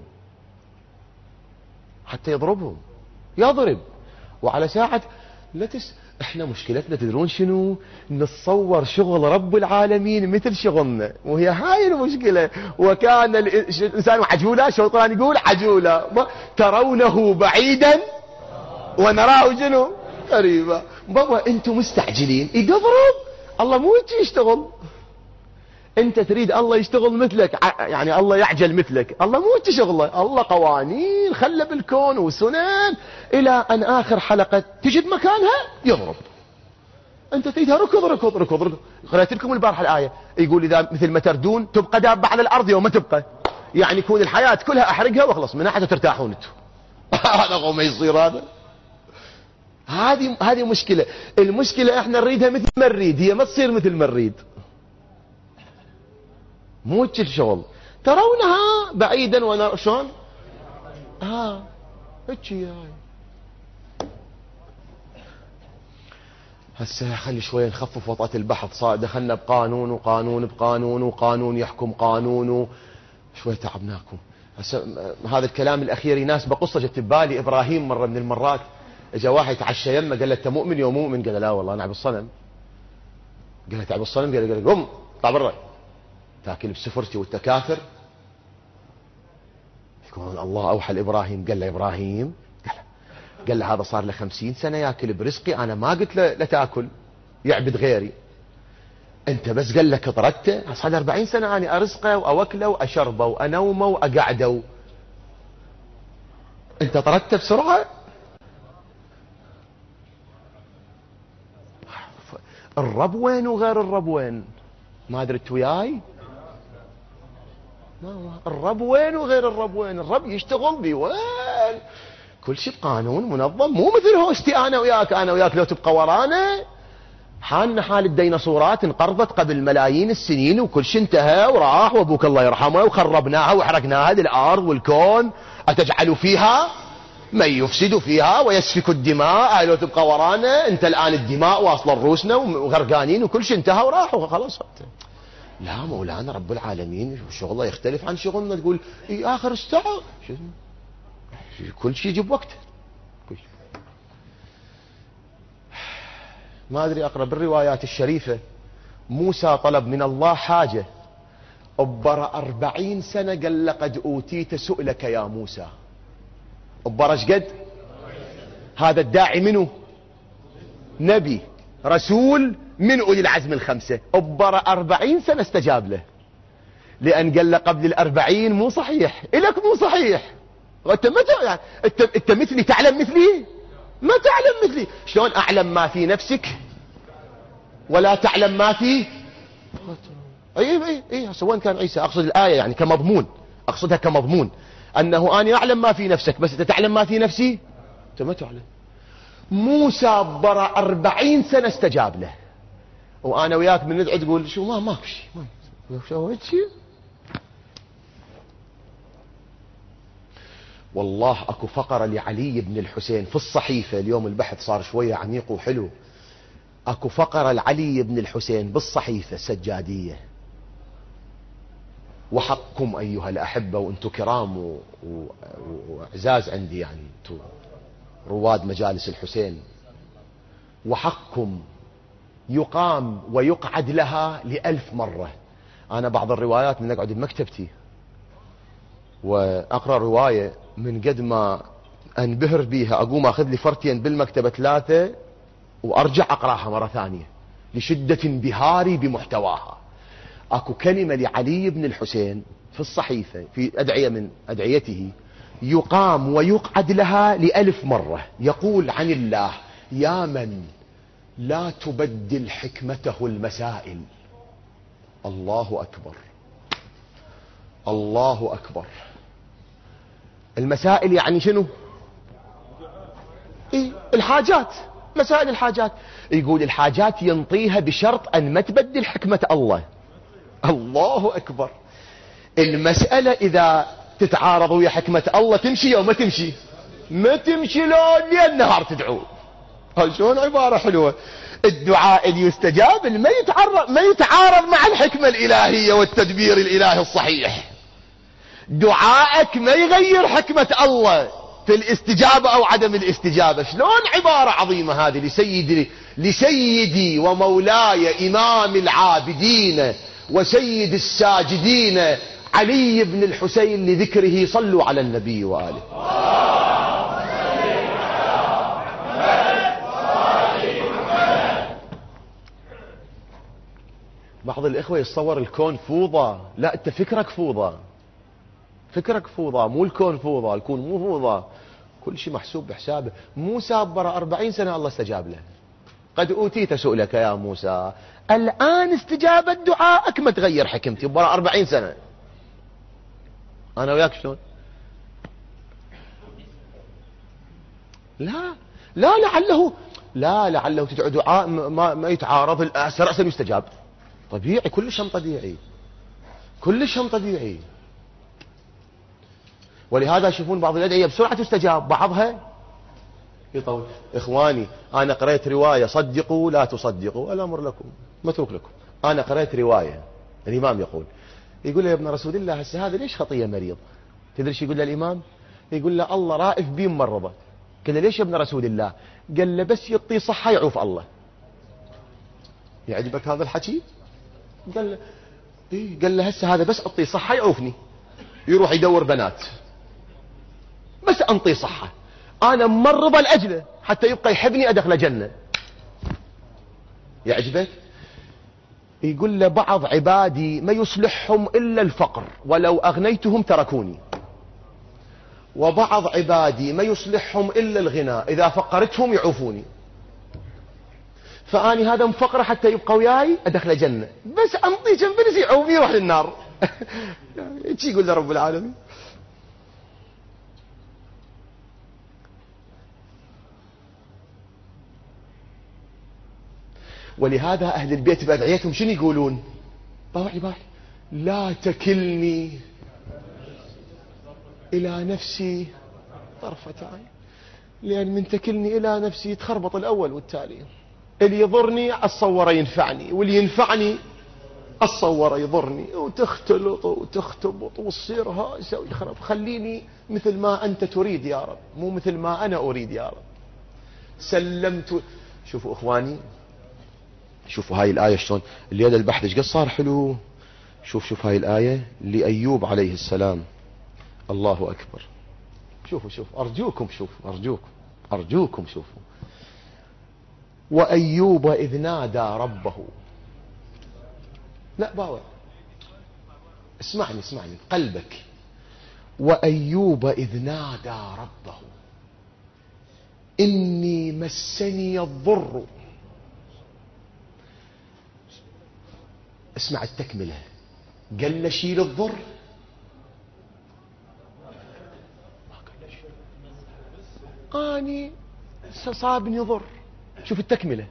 حتى يضربهم، يضرب. وعلى ساعة احنا مشكلتنا تدرون شنو؟ نتصور شغل رب العالمين مثل شغلنا، وهي هاي المشكلة. وكان الإنسان عجولا، شو القرآن يقول؟ عجولا، ترونه بعيدا ونراه شنو؟ قريبا. بابا انتم مستعجلين، يضرب الله مو يشتغل. انت تريد الله يشتغل مثلك، يعني الله يعجل مثلك، الله مو شغله، الله قوانين خلى بالكون وسنن الى ان اخر حلقة تجد مكانها يضرب. انت تريدها ركض ركض ركض ركض. قرأت لكم البارحة الآية يقول اذا مثل ما تردون تبقى دابة على الارض يوم ما تبقى، يعني يكون الحياة كلها احرقها واخلص من حتى ترتاحون انتم. هذا هو ما يصير. هذا هذه مشكلة. المشكلة احنا نريدها مثل ما نريد، هي ما تصير مثل ما نريد. مو الشغل ترونها بعيدا وانا شلون هيك هاي. هسه خلي شويه نخفف وطأة البحث، صار دخلنا بقانون وقانون بقانون وقانون يحكم قانون شويه تعبناكم. هسه هذا الكلام الاخير يناسب قصه جت ببالي. ابراهيم مره من المرات اجى واحد يتعشى يمه، قال له انت مؤمن يا مؤمن؟ قال لا والله انا اعبد الصنم. قال له تعبد الصنم؟ قال له قم طلع برا تاكل بسفرتي وانت كافر. يقول الله اوحى لابراهيم، قال له ابراهيم، قال له هذا صار له 50 سنه ياكل برزقي، انا ما قلت له لا تاكل يعبد غيري، انت بس قال لك طردته. صار 40 سنه انا ارزقه واوكله واشربه وانومه واقعده، انت طردته بسرعه. الرب وين وغير الرب وين؟ ما درت وياي؟ الرب وين وغير الرب وين؟ الرب يشتغل بي وين؟ كل شيء بقانون منظم، مو مثل هوستي انا وياك لو تبقى ورانا. حالنا حال الديناصورات انقرضت قبل ملايين السنين وكل شيء انتهى وراح، وابوك الله يرحمه وخربناها وحرقناها الارض والكون، اتجعل فيها من يفسد فيها ويسفك الدماء. لو تبقى ورانا انت الان الدماء واصله لروسنا وغرقانين وكل شيء انتهى وراح وخلاص. لا مولانا رب العالمين شغله يختلف عن شغلنا. تقول اخر الساعه كل شيء يجيب وقته. ما أدري أقرأ بالروايات الشريفة موسى طلب من الله حاجة، أبرا 40 سنة قال لقد أوتيت سؤلك يا موسى. أبرا شقد؟ هذا الداعي منه نبي رسول من أولي العزم الخمسة، أبرا 40 سنة استجاب له، لأن قال له قبل 40 مو صحيح إلك مو صحيح. وأنت متى يعني أنت مثلي تعلم مثلي؟ ما تعلم مثلي. شلون أعلم ما في نفسك ولا تعلم ما في؟ اي سواء كان عيسى، اقصد الآية يعني كمضمون، اقصدها كمضمون انه انا اعلم ما في نفسك بس انت تعلم ما في نفسي. انت ما تعلم. موسى برا 40 سنة استجاب له، وانا وياك من ندعي تقول شو ما في شيء، ما سويت شيء. والله اكو فقرة لعلي بن الحسين في الصحيفة، اليوم البحث صار شوية عميق وحلو. اكو فقرة لعلي بن الحسين بالصحيفة السجادية. وحقكم ايها الاحبة وانتم كرام واعزاز عندي، يعني انتم رواد مجالس الحسين، وحقكم يقام ويقعد لها ل1000 مرة. انا بعض الروايات من اقعد بمكتبتي واقرأ رواية من قد ما انبهر بيها اقوم اخذ لي فرتين بالمكتبة 3 وارجع اقراها مرة ثانية لشدة انبهاري بمحتواها. اكو كلمة لعلي بن الحسين في الصحيفة في ادعية من ادعيته يقام ويقعد لها ل1000 مرة، يقول عن الله: يا من لا تبدل حكمته المسائل. الله اكبر، الله اكبر. المسائل يعني شنو؟ الحاجات، مسائل الحاجات. يقول الحاجات ينطيها بشرط أن ما تبدل حكمة الله. الله أكبر. المسألة إذا تتعارض ويا حكمة الله تمشي أو ما تمشي؟ ما تمشي لو النهار تدعو. شلون عبارة حلوة. الدعاء اللي يستجاب ما يتعارض مع الحكمة الإلهية والتدبير الإلهي الصحيح. دعائك ما يغير حكمة الله في الاستجابة أو عدم الاستجابة. شلون عبارة عظيمة هذه لسيدي ومولاي إمام العابدين وسيد الساجدين علي بن الحسين لذكره. صلوا على النبي وآله. بعض الإخوة يتصور الكون فوضى. لا، أنت فكرك فوضى، فكرك فوضى، مو الكون فوضى. الكون مو فوضى، كل شيء محسوب بحسابه. موسى برا 40 سنة الله استجاب له. قد أوتيت سؤلك يا موسى. الآن استجابة دعائك ما تغير حكمتي برا 40 سنة. أنا وياك شلون؟ لا لعله تدعو دعاء ما يتعارض، رأسا يستجاب. طبيعي، كلش طبيعي، كلش طبيعي. ولهذا يشوفون بعض الأدعية بسرعة تستجاب، بعضها يطول. إخواني، أنا قرأت رواية، صدقوا لا تصدقوا الأمر لكم متروك لكم. أنا قرأت رواية الإمام يقول له يا ابن رسول الله هسه هذا ليش خطية مريض؟ تدري شو يقول له الإمام؟ يقول له الله رائف بي ممرضة. قال له ليش يا ابن رسول الله؟ قال له بس يعطي صحة يعوف الله. يعجبك هذا الحكي؟ قال له هسه هذا بس أعطي صحة يعوفني، يروح يدور بنات بس أنطي صحة، أنا ممرضة لأجله حتى يبقى يحبني أدخل جنة. يعجبك؟ يقول له بعض عبادي ما يصلحهم إلا الفقر ولو أغنيتهم تركوني، وبعض عبادي ما يصلحهم إلا الغنى إذا فقرتهم يعوفوني، فأني هذا مفقر حتى يبقى وياي أدخل جنة، بس أنطي جنب يعوفني يروح للنار. ايش يقول له رب العالمين؟ ولهذا أهل البيت بأدعيتهم شنو يقولون؟ باوعي لا تكلني إلى نفسي طرفة عين، لأن من تكلني إلى نفسي يتخربط الأول والتالي. اللي يضرني أتصور ينفعني، واللي ينفعني أتصور يضرني، وتختلط وتختبط وتصير هاي يسوي خرب. خليني مثل ما أنت تريد يا رب، مو مثل ما أنا أريد يا رب. سلمت. شوفوا إخواني، شوفوا هاي الآية شلون الليلة البحث ايش قد صار حلو. شوف هاي الآية لأيوب عليه السلام. الله أكبر. شوفوا أرجوكم شوفوا، أرجوكم شوفوا. وأيوب إذ نادى ربه. لا باوع، اسمعني قلبك. وأيوب إذ نادى ربه إني مسني الضر. اسمع التكملة. قال له شيل الضر، أني صابني ضر. شوف التكملة.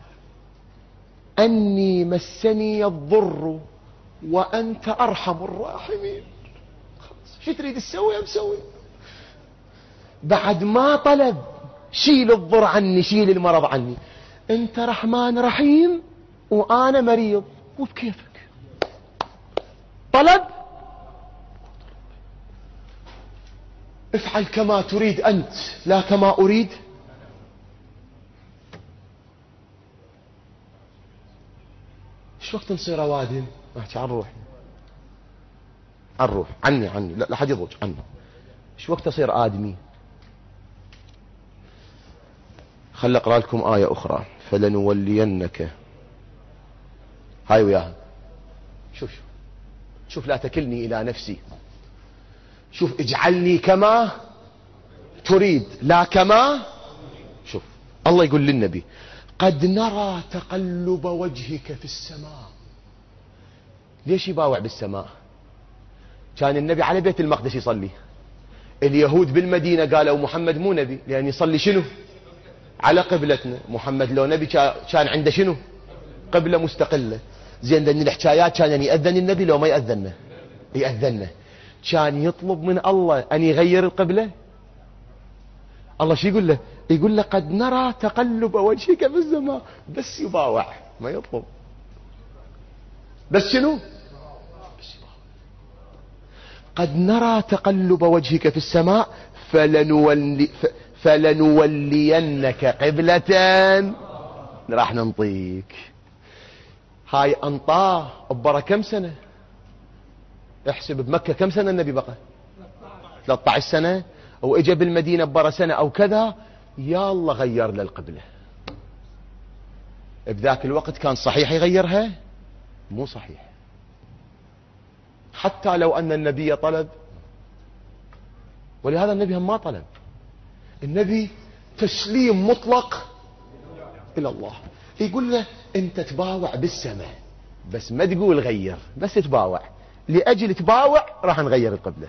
أني مسني الضر وأنت أرحم الراحمين. شو تريد تسوي؟ مسوي. بعد ما طلب شيل الضر عني، شيل المرض عني، أنت رحمن رحيم وأنا مريض، وبكيفك. طلب افعل كما تريد أنت لا كما أريد. ايش وقت نصير اوادم؟ احكي عن روح عني لا حد يضج عني. ايش وقت اصير ادمي؟ خل اقرا لكم آية اخرى. فلنولينك، هاي وياها. شوف لا تكلني الى نفسي. شوف اجعلني كما تريد لا كما. شوف الله يقول للنبي قد نرى تقلب وجهك في السماء. ليش يباوع بالسماء؟ كان النبي على بيت المقدس يصلي. اليهود بالمدينة قالوا محمد مو نبي لأن يصلي شنو؟ على قبلتنا. محمد لو نبي كان عنده شنو؟ قبلة مستقلة. زين لأن الحكايات كان يأذن النبي لو ما يأذننا. يأذننا. كان يطلب من الله أن يغير القبلة. الله شو يقول له؟ يقول له قد نرى تقلب وجهك في السماء. بس يباوع ما يطلب. بس شنو؟ بس يباوع. قد نرى تقلب وجهك في السماء فلنولينك قبلة راح ننطيك. هاي أنطاه ببرا كم سنة؟ احسب بمكة كم سنة النبي بقى؟ 13 سنة. او اجى بالمدينة ببرا سنة او كذا، يا الله غير له القبلة. بذاك الوقت كان صحيح يغيرها؟ مو صحيح. حتى لو ان النبي طلب. ولهذا النبي هم ما طلب. النبي تسليم مطلق الى الله. يقول له انت تباوع بالسماء بس ما تقول غير، بس تباوع. لاجل تباوع راح نغير القبلة.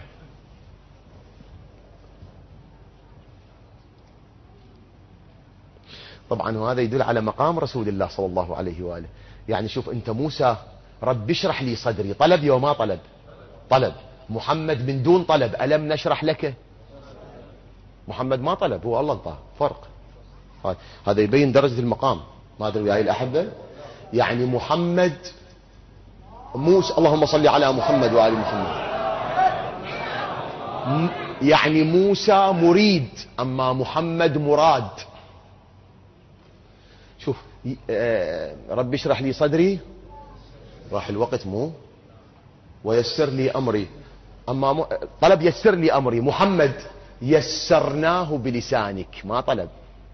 طبعا وهذا يدل على مقام رسول الله صلى الله عليه وآله. يعني شوف انت موسى رب اشرح لي صدري، طلب يوم ما طلب؟ طلب. محمد من دون طلب. ألم نشرح لك؟ محمد ما طلب، هو الله انطاه. فرق. هذا يبين درجة المقام. ما أدري وياي الأحبة. يعني محمد موسى، اللهم صل على محمد وآل محمد. يعني موسى مريد أما محمد مراد. شوف رب اشرح لي صدري راح الوقت مو ويسر لي أمري. أما طلب يسر لي أمري. محمد يسرناه بلسانك ما طلب.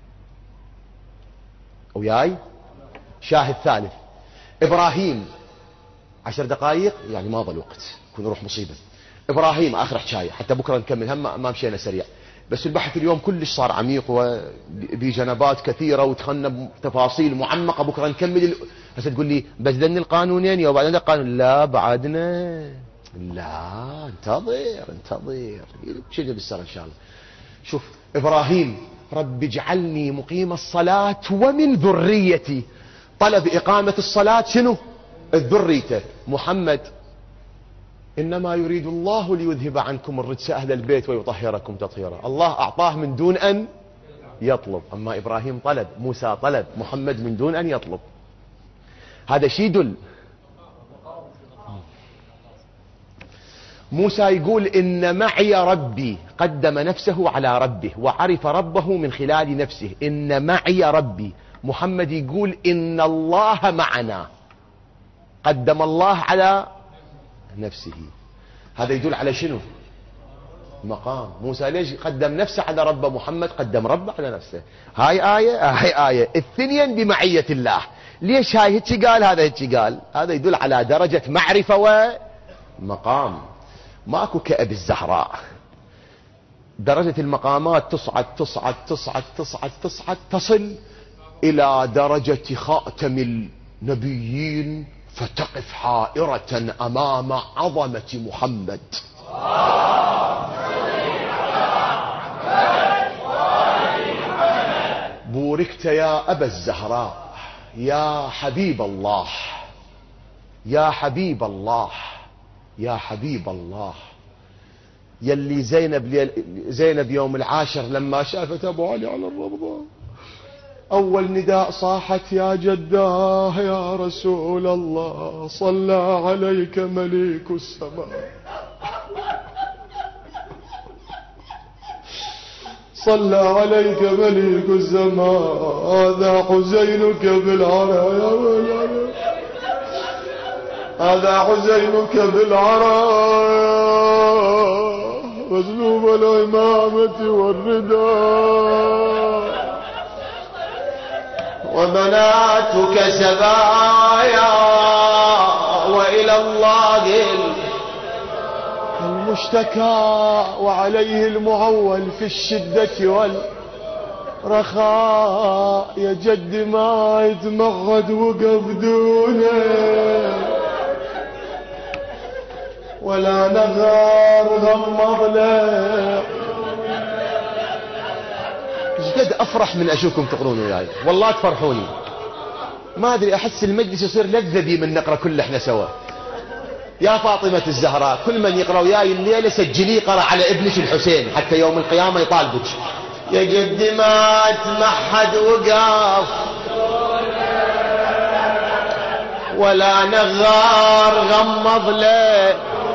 وياي شاهد ثالث. إبراهيم 10 دقائق يعني ما ضل وقت كون نروح مصيبة. إبراهيم آخر حكاية حتى بكرة نكمل. هم ما مشينا سريع بس البحث اليوم كلش صار عميق وبجنبات كثيرة ودخلنا بتفاصيل معمقة. بكرة نكمل. هسه تقول لي بس ذن القانونين وبعدين القانون. لا بعدنا. لا انتظر شجر بالسر إن شاء الله. شوف إبراهيم رب اجعلني مقيم الصلاة ومن ذريتي. طلب إقامة الصلاة شنو؟ الذريته. محمد إنما يريد الله ليذهب عنكم الرجس أهل البيت ويطهركم تطهيرا. الله أعطاه من دون أن يطلب. أما إبراهيم طلب، موسى طلب، محمد من دون أن يطلب. هذا شيء يدل. موسى يقول إن معي ربي، قدم نفسه على ربه وعرف ربه من خلال نفسه. إن معي ربي. محمد يقول إن الله معنا، قدم الله على نفسه. هذا يدل على شنو؟ مقام. موسى ليش قدم نفسه على ربه؟ محمد قدم ربه على نفسه. هاي آية هاي آية. الثنين بمعية الله. ليش هاي هيك قال هذا هيك قال؟ هذا يدل على درجة معرفة ومقام. ماكو كأب الزهراء. درجة المقامات تصعد تصعد تصعد تصعد تصعد تصل إلى درجة خاتم النبيين، فتقف حائرة أمام عظمة محمد. بوركت يا أبا الزهراء، يا حبيب الله، يا حبيب الله، يا حبيب الله. يلي زينب يوم العاشر لما شافت أبو علي على الربضة، أول نداء صاحت يا جداه يا رسول الله، صلى عليك مليك السماء، صلى عليك مليك السماء، هذا حزينك بالعرى يا ولد، هذا حزينك بالعرى، مذنوب الإمامة والرداء، وبناتك سبايا، وإلى الله المشتكى، وعليه المعول في الشدة والرخاء. يا جد ما يتمغد وقف دونه، ولا نغار غمض له. جد أفرح من أشوفكم تقرون وياي، والله تفرحوني. ما أدري، أحس المجلس يصير لذة بي من نقرأ كل احنا سوا. يا فاطمة الزهراء، كل من يقرأ وياي الليلة سجلي قرأ على ابنك الحسين حتى يوم القيامة يطالبك. يا جد ما تمحد وقاف، ولا نغار غمض له،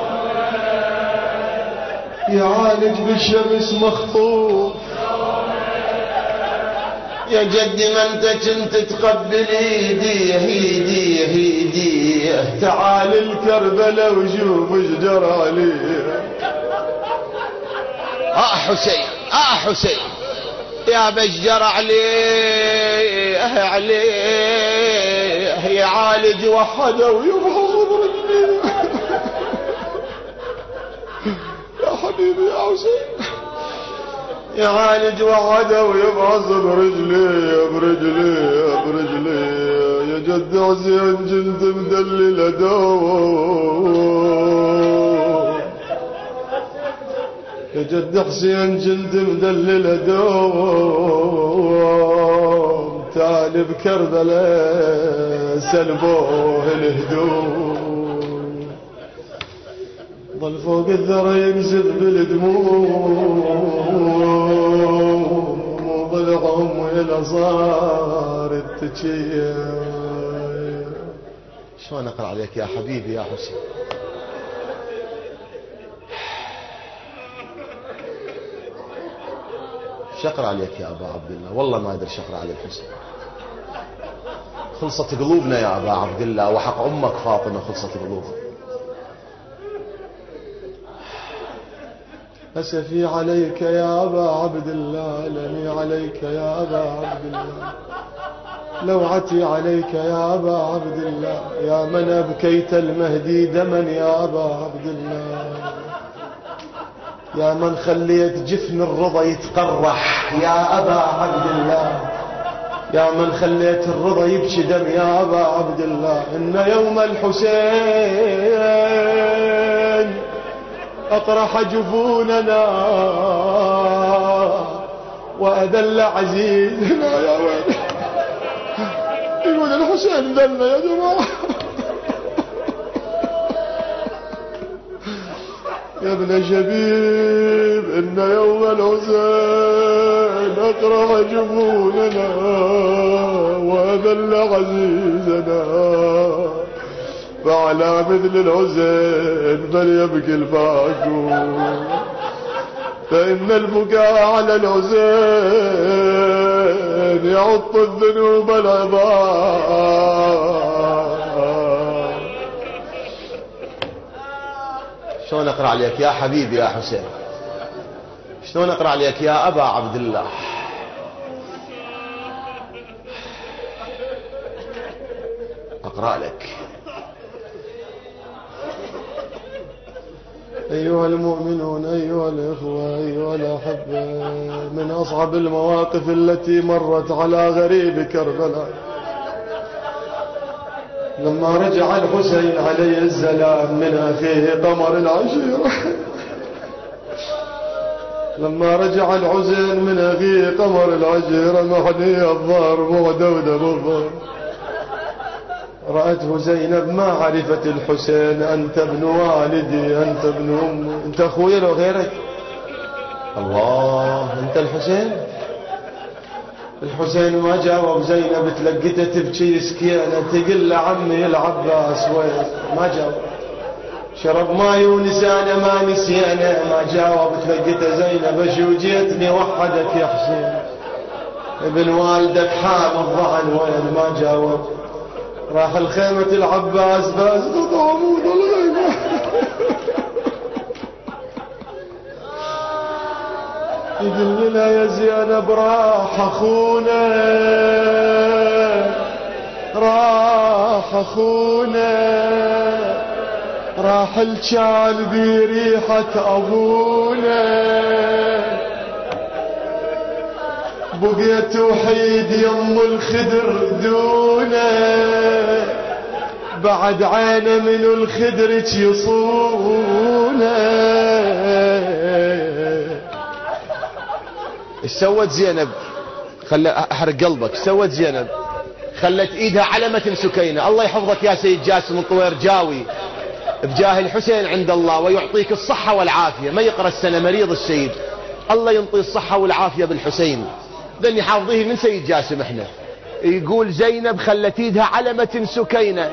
يعالج بالشمس مخطوف. يا جد ما انت كنت تقبل ايديه ايديه ايديه، تعال الكربلة وشوف ايش جرى عليه. حسين حسين يا بشجر عليه عليه، يعالج وحده ويبحث برجليه. يا حبيبي يا حسين، يعالج وحده ويبعث برجليه برجليه برجليه. يا جد حسين جلد مدلل دوم، يا جد حسين جلد مدلل دوم، تالي بكربلاء سلبوه الهدوم، ظل فوق الذرى ينزل بالدموم، وضلعهم وإلى صارت تجيه. شلون أقرأ عليك يا حبيبي يا حسين؟ شقرأ عليك يا أبا عبد الله، والله ما أدري شقرأ على الحسين. خلصت قلوبنا يا أبا عبد الله، وحق أمك فاطمة خلصت قلوبنا. أسفي عليك يا أبا عبد الله، ألمي عليك يا أبا عبد الله، لوعتي عليك يا أبا عبد الله، يا من أبكيت المهدي دما يا أبا عبد الله، يا من خليت جفن الرضا يتقرح يا أبا عبد الله، يا من خليت الرضا يبكي دم يا أبا عبد الله. إن يوم الحسين أطرح جفوننا وأذل عزيزنا يا ويلي. يقول الحسين ذلنا يا جماعة. يا ابن شبيب إن يوم الحسين أقرع جفوننا وأذل عزيزنا، فعلى مثل الحسين فليبكي الباكون، فإن البكاء على الحسين يعط الذنوب العظام. شلون أقرأ عليك يا حبيبي يا حسين؟ شلون أقرأ عليك يا أبا عبد الله؟ أقرأ لك. أيها المؤمنون، أيها الإخوة، أيها الأحبة، من أصعب المواقف التي مرت على غريب كربلاء لما رجع الحسين عليه السلام من أخيه قمر العشيرة. لما رجع الحسين من أخيه قمر العشيرة محني الظهر مودودة بالظهر، رأته زينب ما عرفت الحسين. أنت ابن والدي، أنت ابن أمي، أنت أخوي لو غيرك. الله، أنت الحسين؟ الحسين ما جاوب زينب، تلقيته تبكي سكينة تقول له عمي العباس وين؟ ما جاوب. شرب ماي ونسانه ما نسيانه، ما جاوب. تلقيته زينب شو جيتني وحدك يا حسين؟ ابن والدك حامل ضعن وين؟ ما جاوب. راح الخيمة العباس بس عمود الغيمة. يقول لنا يا زينب راح أخونا، راح أخونا، راح الشال بريحة أبونا، بقيت وحيد يم الخدر دونه، بعد عينه من الخدر يصونه. ايش سوت زينب؟ احرق قلبك. ايش سوت زينب؟ خلت ايدها على متن سكينة. الله يحفظك يا سيد جاسم الطوير جاوي بجاه الحسين عند الله ويعطيك الصحة والعافية. ما يقرأ السنة مريض السيد، الله ينطي الصحة والعافية بالحسين. ذني حافظيه من سيد جاسم احنا. يقول زينب خلت ايدها على متن سكينة،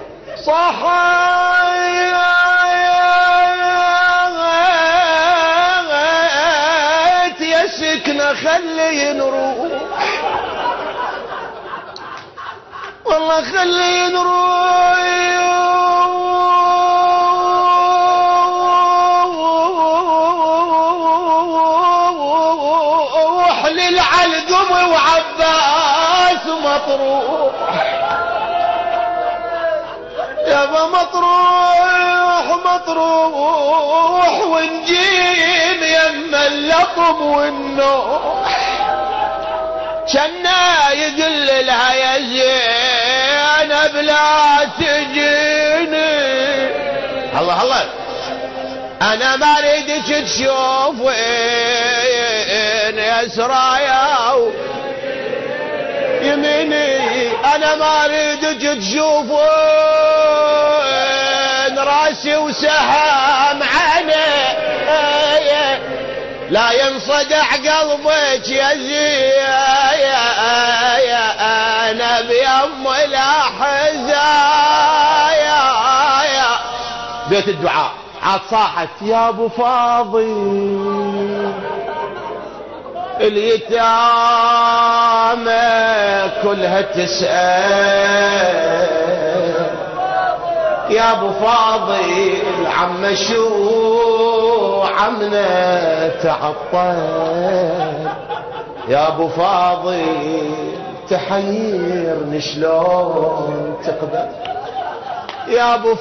صحيت يا سكنة خلي نروح، والله خلي نروح للعلقم وعباس مطروح. يابا مطروح مطروح ونجيب يم اللطم والنوح. كنا يقول لها يا زينب لا تجيني، الله الله انا ما اريدك تشوفين يا سرايا يميني، انا ما اريدك تشوفين راسي وسهام عيني، لا ينصدع قلبك يا انا بيم الاحزايا. بيت الدعاء عاد صاحت يا ابو فاضل اليتامى كلها تسأل، يا ابو فاضل عم شو عمنا تعطل، يا ابو فاضل تحيرني شلون تقبل، يا ابو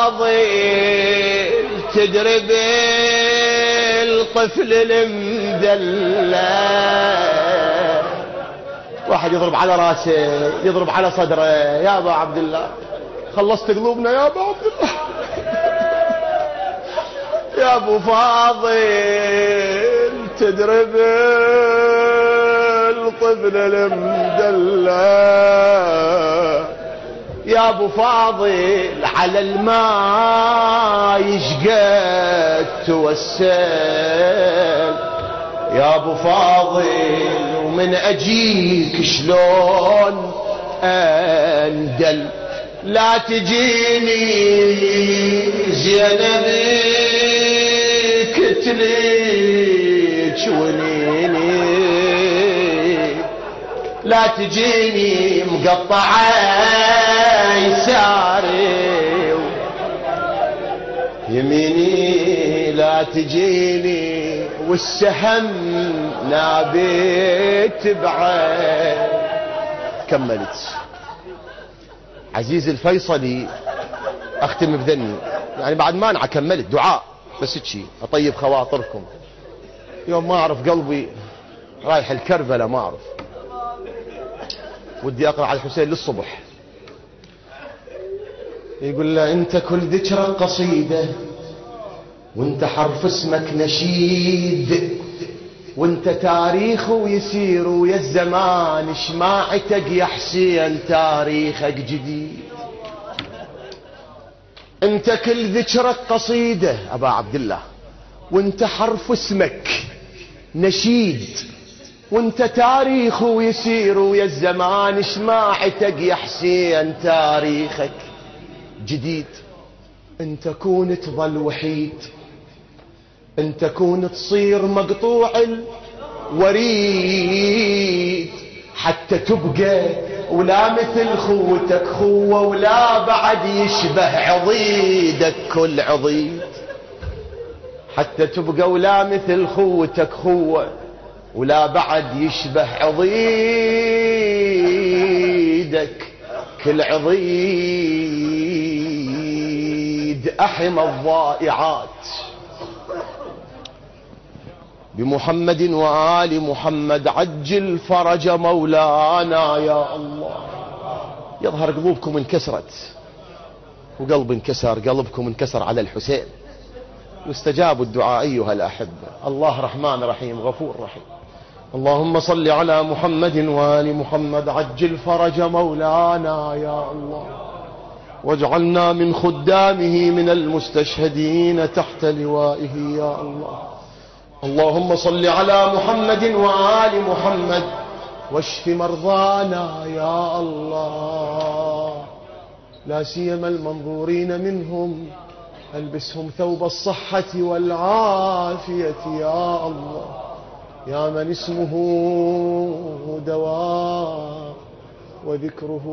فاضل تدري بالطفل المدلل، واحد يضرب على راسه يضرب على صدره. يا ابا عبد الله خلصت قلوبنا يا ابا عبد الله. يا ابو فاضل تدري بالطفل المدلل، يا ابو فاضل على الماء شقد توسل، يا ابو فاضل ومن اجيك شلون اندل، لا تجيني زينب كتليك ونيني، لا تجيني مقطعة يساري يميني، لا تجيني والسهم نابت بعين. كملت عزيز الفيصلي. اختم بذني يعني بعد مانعه، كملت دعاء بس تشي اطيب خواطركم. يوم ما اعرف قلبي رايح الكربلة، ما اعرف ودي اقرا على الحسين للصبح. يقول له انت كل ذكرى قصيدة، وانت حرف اسمك نشيد، وانت تاريخ ويسير ويا الزمان شماعتك يا حسين تاريخك جديد. انت كل ذكرك قصيدة ابا عبد الله، وانت حرف اسمك نشيد، وانت تاريخ ويسير ويا الزمان شماعتك يا حسين تاريخك جديد. انت كون تظل وحيد، انت كون تصير مقطوع الوريد، حتى تبقى ولا مثل خوتك خوة، ولا بعد يشبه عضيدك كل عضيد. حتى تبقى ولا مثل خوتك خوة، ولا بعد يشبه عضيدك كل عضيد. أحم الضائعات بمحمد وآل محمد، عجل فرج مولانا يا الله. يظهر قلوبكم انكسرت، وقلب انكسر، قلبكم انكسر على الحسين. يستجاب الدعاء أيها الأحبة. الله رحمن رحيم غفور رحيم. اللهم صل على محمد وآل محمد، عجل فرج مولانا يا الله، واجعلنا من خدامه من المستشهدين تحت لوائه يا الله. اللهم صل على محمد وآل محمد، واشف مرضانا يا الله، لا سيما المنظورين منهم، البسهم ثوب الصحة والعافية يا الله، يا من اسمه دواء وذكره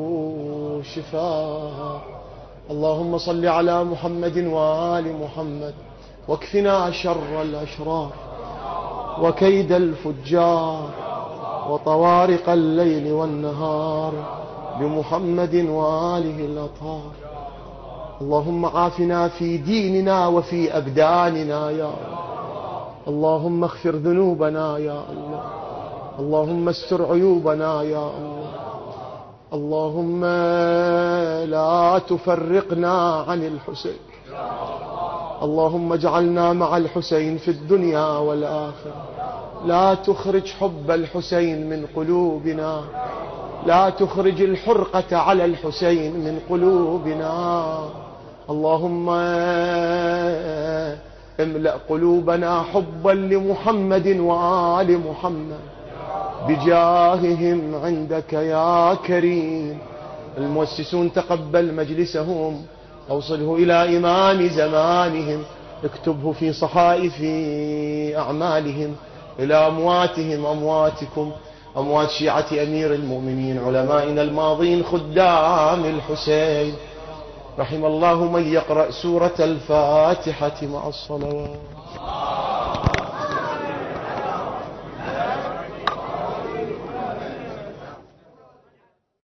شفاء. اللهم صل على محمد وآل محمد، واكفنا شر الأشرار وكيد الفجار وطوارق الليل والنهار بمحمد وآله الأطهار. اللهم عافنا في ديننا وفي أبداننا يا الله. اللهم اغفر ذنوبنا يا الله. اللهم استر عيوبنا يا الله. اللهم لا تفرقنا عن الحسين. اللهم اجعلنا مع الحسين في الدنيا والآخرة. لا تخرج حب الحسين من قلوبنا، لا تخرج الحرقة على الحسين من قلوبنا. اللهم املأ قلوبنا حبا لمحمد وآل محمد بجاههم عندك يا كريم. المؤسسون تقبل مجلسهم، أوصله إلى إمام زمانهم، اكتبه في صحائف أعمالهم، إلى أمواتهم أمواتكم، أموات شيعة أمير المؤمنين علمائنا الماضين خدام الحسين. رحم الله من يقرأ سورة الفاتحة مع الصلوات.